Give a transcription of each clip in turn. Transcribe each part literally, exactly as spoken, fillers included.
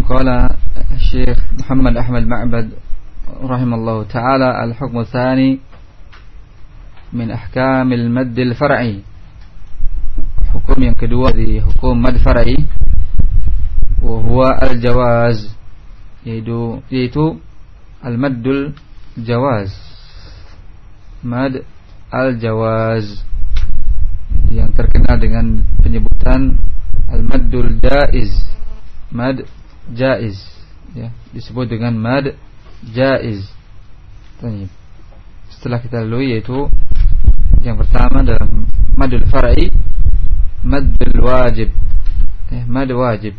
قال الشيخ محمد أحمد معبد رحمه الله تعالى: الحكم الثاني من أحكام المد الفرعي. Hukum yang kedua di hukum mad far'i, wa huwa al-jawaz, yaitu yaitu al-maddul jawaz. Mad al-jawaz yang terkenal dengan penyebutan al-maddul jaiz. Mad jaiz, ya, disebut dengan mad jaiz. Setelah kita lalui, yaitu yang pertama dalam madul far'i, madul wajib, eh, mad wajib.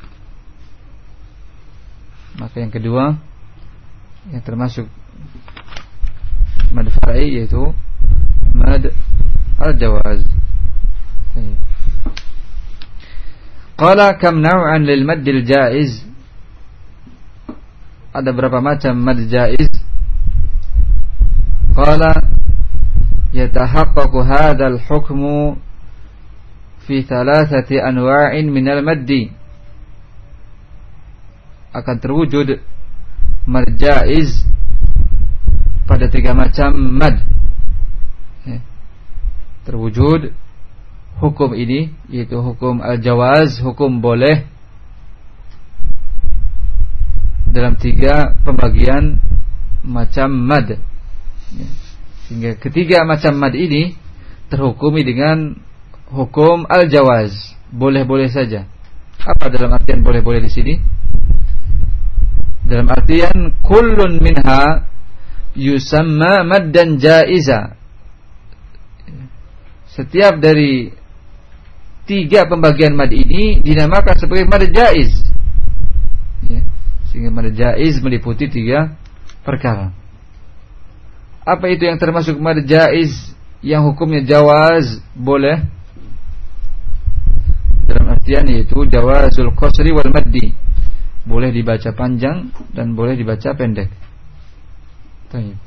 Maka yang kedua yang termasuk mad far'i yaitu mad al-jawaz. Qala kam naw'an lil maddil jaiz? Ada berapa macam mad jaiz? Qala yatahaqqaqu hadzal hukmu fi thalathati anwa'in minal maddi. Akan terwujud mad jaiz pada tiga macam mad. Terwujud hukum ini, yaitu hukum al-jawaz, hukum boleh, dalam tiga pembagian macam mad. Sehingga ketiga macam mad ini terhukumi dengan hukum al-jawaz, boleh-boleh saja. Apa dalam artian boleh-boleh di sini? Dalam artian kullun minha yusamma maddan jaiza. Setiap dari tiga pembagian mad ini dinamakan sebagai mad jaiz, ya. Sehingga mad jaiz meliputi tiga perkara. Apa itu yang termasuk mad jaiz yang hukumnya jawaz, boleh? Dalam artian yaitu jawazul qasri wal maddi, boleh dibaca panjang dan boleh dibaca pendek. Baik.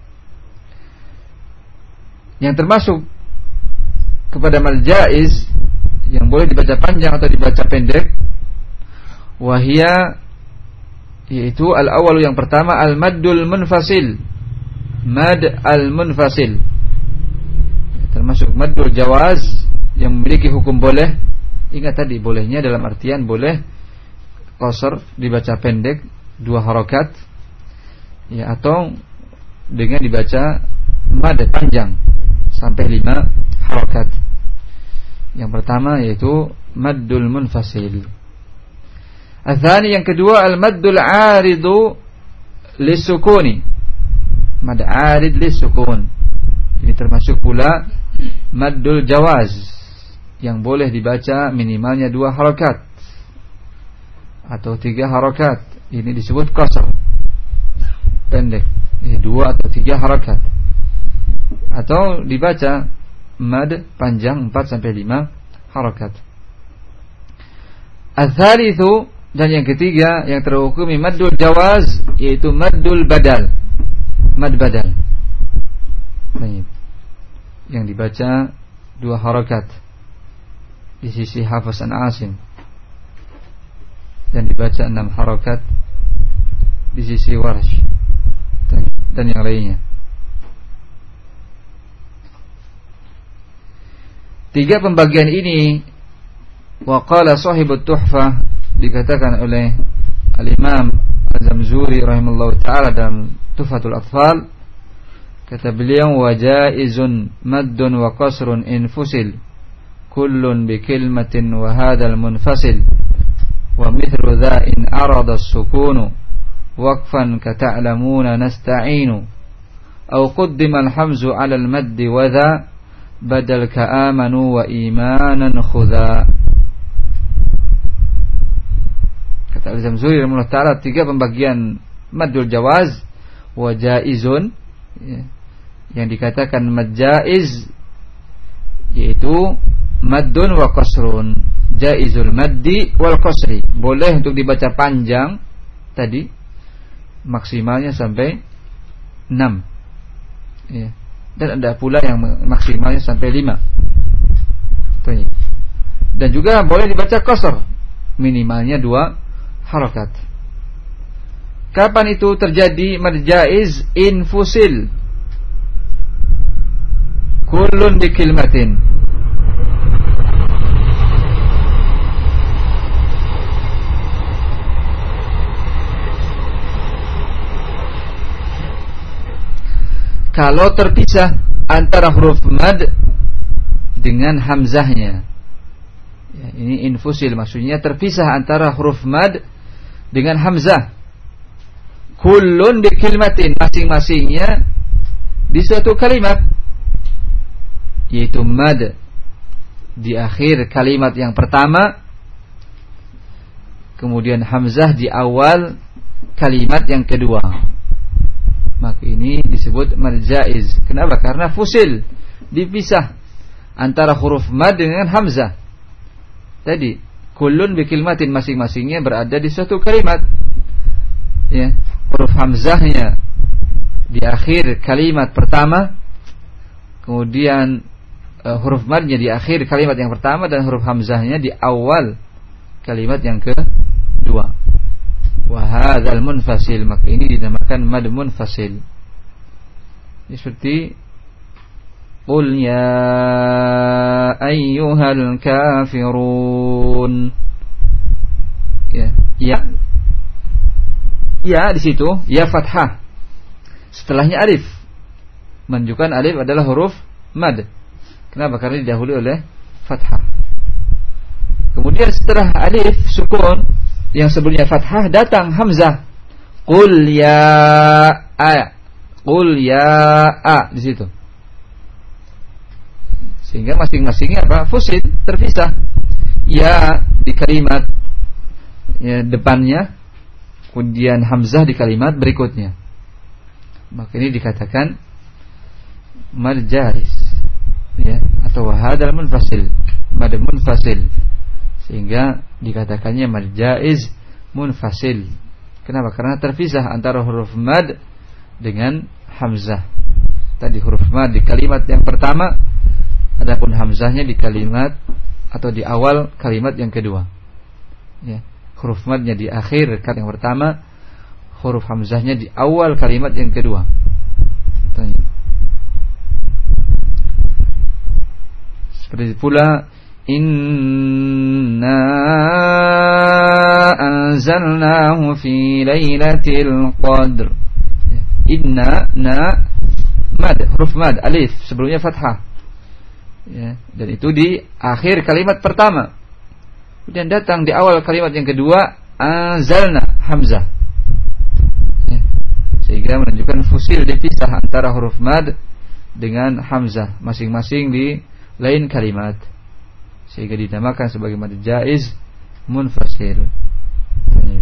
Yang termasuk kepada mad jaiz yang boleh dibaca panjang atau dibaca pendek, wahia, yaitu al-awwal, yang pertama, al-maddul munfasil, mad al-munfasil, termasuk maddul jawaz yang memiliki hukum boleh. Ingat tadi bolehnya dalam artian boleh qasr, dibaca pendek dua harakat, ya, atau dengan dibaca mad panjang sampai lima harakat. Yang pertama yaitu maddul munfasil. Ats-tsani, yang kedua, al-maddul 'aridu lis-sukuni, mad 'arid lis-sukun. Ini termasuk pula maddul jawaz yang boleh dibaca minimalnya dua harakat atau tiga harakat. Ini disebut qasr, pendek, eh, dua atau tiga harakat, atau dibaca mad panjang empat sampai lima harakat. Ats-tsalitsu, dan yang ketiga yang terhukumi maddul jawaz, yaitu maddul badal, mad badal, baik, yang dibaca dua harakat di sisi Hafs an Asim dan dibaca enam harakat di sisi Warsh dan, dan yang lainnya. Tiga pembagian ini, wa qala sahibut tuhfah, dikatakan oleh al-Imam Az-Zamzuri rahimallahu ta'ala dalam Tuhfatul Atfal, kata beliau, wa jaizun maddun wa qasrun infusil kullun bi kilmatin wa hadzal munfasil wa mithlu dha in arada as-sukunu waqfan ka ta'lamuna nasta'inu aw qaddima al-hamzu 'ala al-maddi wa dha badal ka'amanu wa imanan khudha. Kata Al-Zamzuri rahimahullah ta'ala, tiga pembagian maddul jawaz, wa jaizun, ya, yang dikatakan mad jaiz yaitu maddun wa qasrun, jaizul maddi wal qasri, boleh untuk dibaca panjang tadi, maksimalnya sampai enam, ya. Dan ada pula yang maksimalnya sampai lima. Dan juga boleh dibaca qasr, minimalnya dua harakat. Kapan itu terjadi mad jaiz? Infusil kullun bi kalimatin. Kalau terpisah antara huruf mad dengan hamzahnya. Ya, ini infusil, maksudnya terpisah antara huruf mad dengan hamzah. Kullun bi kalimatin, masing-masingnya di suatu kalimat, yaitu mad di akhir kalimat yang pertama, kemudian hamzah di awal kalimat yang kedua. Maka ini disebut mad jaiz. Kenapa? Karena fusil, dipisah antara huruf mad dengan hamzah. Tadi kullun bi kalimatin, masing-masingnya berada di suatu kalimat. Ya, huruf hamzahnya di akhir kalimat pertama, kemudian uh, huruf madnya di akhir kalimat yang pertama, dan huruf hamzahnya di awal kalimat yang kedua. Wa hadzal munfasil, maka ini dinamakan mad munfasil. Ini seperti qul ya ayyuhal kafirun. Ya, ya. Ya di situ ya fathah. Setelahnya alif. Menunjukkan alif adalah huruf mad. Kenapa? Karena didahului oleh fathah. Kemudian setelah alif sukun yang sebelumnya fathah datang hamzah. Qul ya a. Qul ya a di situ. Sehingga masing-masingnya apa? Fusil, terpisah. Ya di kalimat ya, depannya, kemudian hamzah di kalimat berikutnya. Maka ini dikatakan mad jaiz, ya, atau hadal munfasil, mad munfasil. Sehingga dikatakannya mad jaiz munfasil. Kenapa? Karena terpisah antara huruf mad dengan hamzah. Tadi huruf mad di kalimat yang pertama, adapun hamzahnya di kalimat atau di awal kalimat yang kedua. Ya, huruf madnya di akhir kalimat yang pertama, huruf hamzahnya di awal kalimat yang kedua. Tanya. Seperti pula inna anzalnahu fi lailatul qadr. Inna na mad, huruf mad, alif sebelumnya fathah. Ya, dan itu di akhir kalimat pertama. Kemudian datang di awal kalimat yang kedua anzalna, hamzah. Ya, sehingga menunjukkan fusil, dipisah antara huruf mad dengan hamzah masing-masing di lain kalimat, sehingga dinamakan sebagai mad jaiz munfasil. Ya.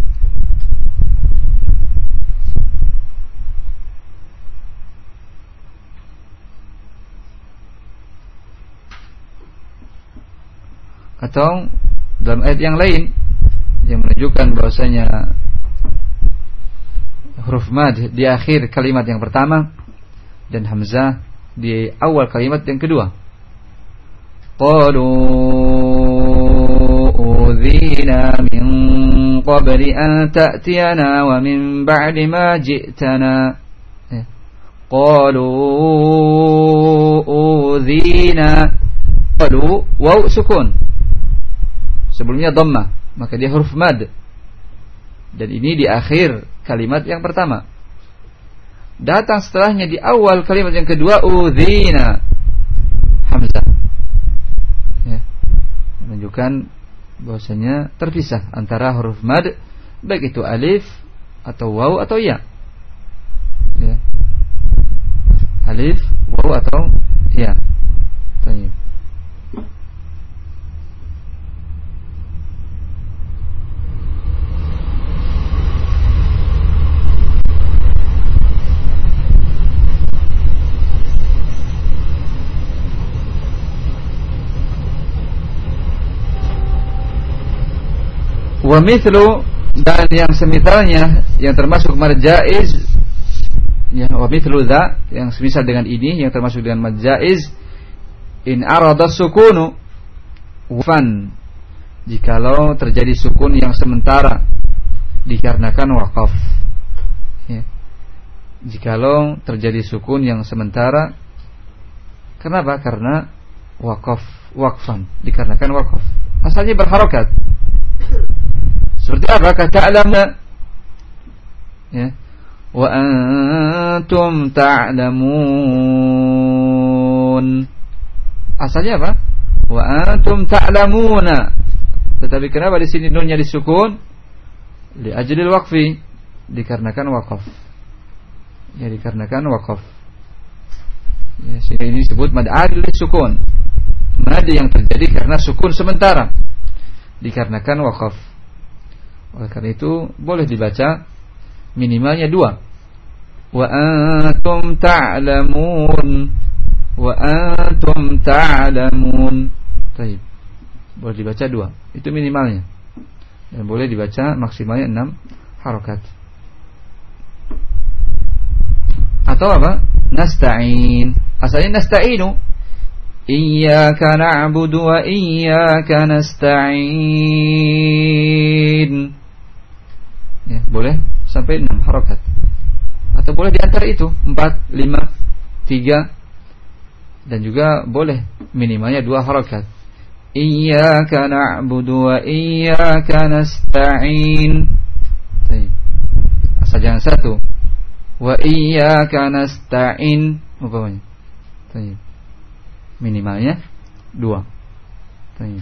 Atau dalam ayat yang lain yang menunjukkan bahwasanya huruf mad di akhir kalimat yang pertama dan hamzah di awal kalimat yang kedua. Qalu udhina min qabli an ta'tiyana wa min ba'di ma ji'tana. Qalu udhina, qalu waw sukun, sebelumnya dhammah, maka dia huruf mad. Dan ini di akhir kalimat yang pertama. Datang setelahnya di awal kalimat yang kedua udhina, hamzah. Ya, menunjukkan bahwasanya terpisah antara huruf mad, baik itu alif atau waw atau ya. Ya. Alif, waw atau ya. Tanya. Wa mithlu, dan yang semisalnya yang termasuk mad jaiz, ya, wa mithlu dza, yang semisal dengan ini yang termasuk dengan mad jaiz, in arada sukunu wafan, jikalau terjadi sukun yang sementara, dikarenakan waqaf. Ya. Jikalau terjadi sukun yang sementara, kenapa? Karena waqaf, waqfan, dikarenakan waqaf. Asalnya berharokat. Seperti apa? Kata alamna, ya, wa antum ta'lamun. Asalnya apa? Wa antum ta'lamuna. Tetapi kenapa di sini nunnya disukun? Li ajlil waqfi, dikarenakan waqaf. Ya, dikarenakan waqaf. Ya, sehingga ini disebut mad adil sukun. Mad yang terjadi karena sukun sementara, dikarenakan waqaf. Oleh karena itu boleh dibaca minimalnya dua. Wa antum ta'lamun, wa antum ta'lamun. Baik. Boleh dibaca dua. Itu minimalnya. Dan boleh dibaca maksimalnya enam harokat. Atau apa? Nasta'in. Asalnya nasta'inu. Iyyaka na'budu wa iyyaka nasta'in. Ya, boleh sampai enam harokat. Atau boleh di antara itu empat, lima, tiga. Dan juga boleh minimalnya dua harokat. Iyyaka na'budu wa iyyaka nasta'in. Baik. Asal jangan satu. Wa iyyaka nasta'in umpamanya. Baik. Minimalnya dua. Baik.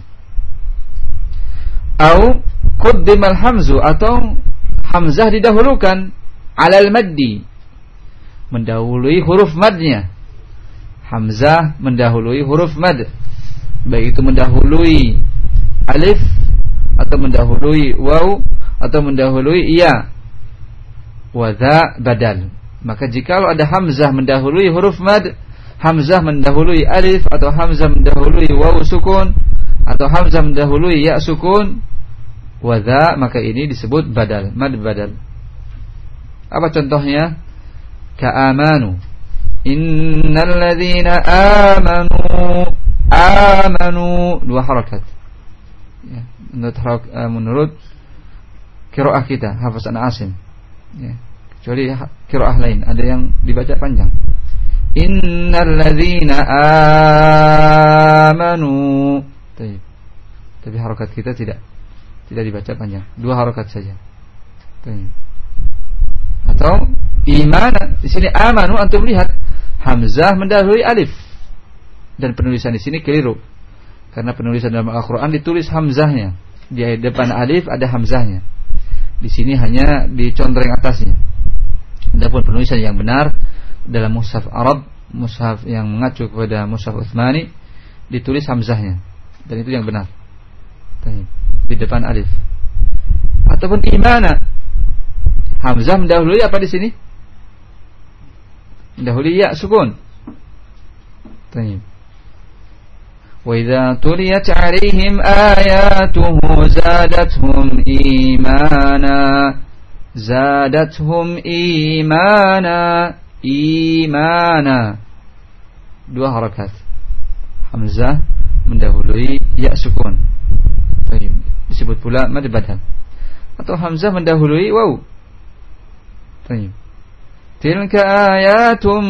Au quddimal hamzu, atau hamzah didahulukan alal maddi, mendahului huruf madnya. Hamzah mendahului huruf mad, baik itu mendahului alif atau mendahului waw atau mendahului iya. Wa dha badal. Maka jikalau ada hamzah mendahului huruf mad, hamzah mendahului alif, atau hamzah mendahului waw sukun, atau hamzah mendahului ya sukun, wa dha, maka ini disebut badal, mad badal. Apa contohnya? Ka'amanu, innal ladzina amanu, amanu, dua harakat. Ya, menurut uh, menurut qiraah kita Hafiz an Asim. Ya, kecuali qiraah lain ada yang dibaca panjang. Innal ladzina amanu. Tapi, tapi harakat kita tidak tidak dibaca panjang, dua harakat saja. Tapi, atau iman, di sini amanu, antum lihat hamzah mendahului alif, dan penulisan di sini keliru, karena penulisan dalam Al-Quran ditulis hamzahnya di depan alif, ada hamzahnya. Di sini hanya dicontreng atasnya. Adapun penulisan yang benar dalam mushaf Arab, mushaf yang mengacu kepada mushaf Utsmani, ditulis hamzahnya, dan itu yang benar, di depan alif. Ataupun imana, hamzah mendahului apa di sini? Mendahului ya sukun. Baik. Wa idza tuliyat 'alaihim ayatuhu zadatuhum imana, zadatuhum imana, imana, dua harakat. Hamzah mendahului ya sukun. Baik. Disebut pula mad badal. Atau hamzah mendahului waw. Baik. Tilka ayatum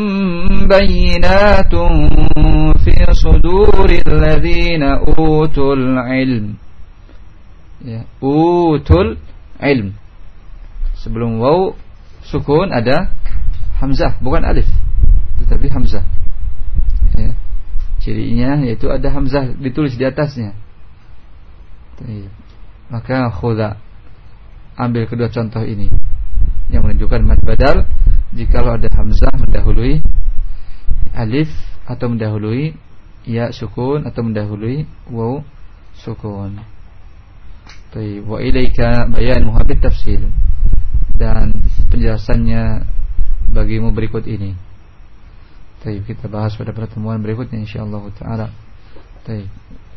bayyinatun fi suduril ladzina utul ilm. Ya, utul ilm. Sebelum waw sukun ada hamzah, bukan alif, tetapi hamzah. Ya. Cirinya yaitu ada hamzah ditulis di atasnya. Maka khudha, ambil kedua contoh ini yang menunjukkan mad badal, jikalau ada hamzah mendahului alif, atau mendahului ya sukun, atau mendahului waw sukun. Baik, wa ilaika bayan muhabbit tafsil, dan penjelasannya bagimu berikut ini. Baik, kita bahas pada pertemuan berikutnya insyaallah taala. Baik.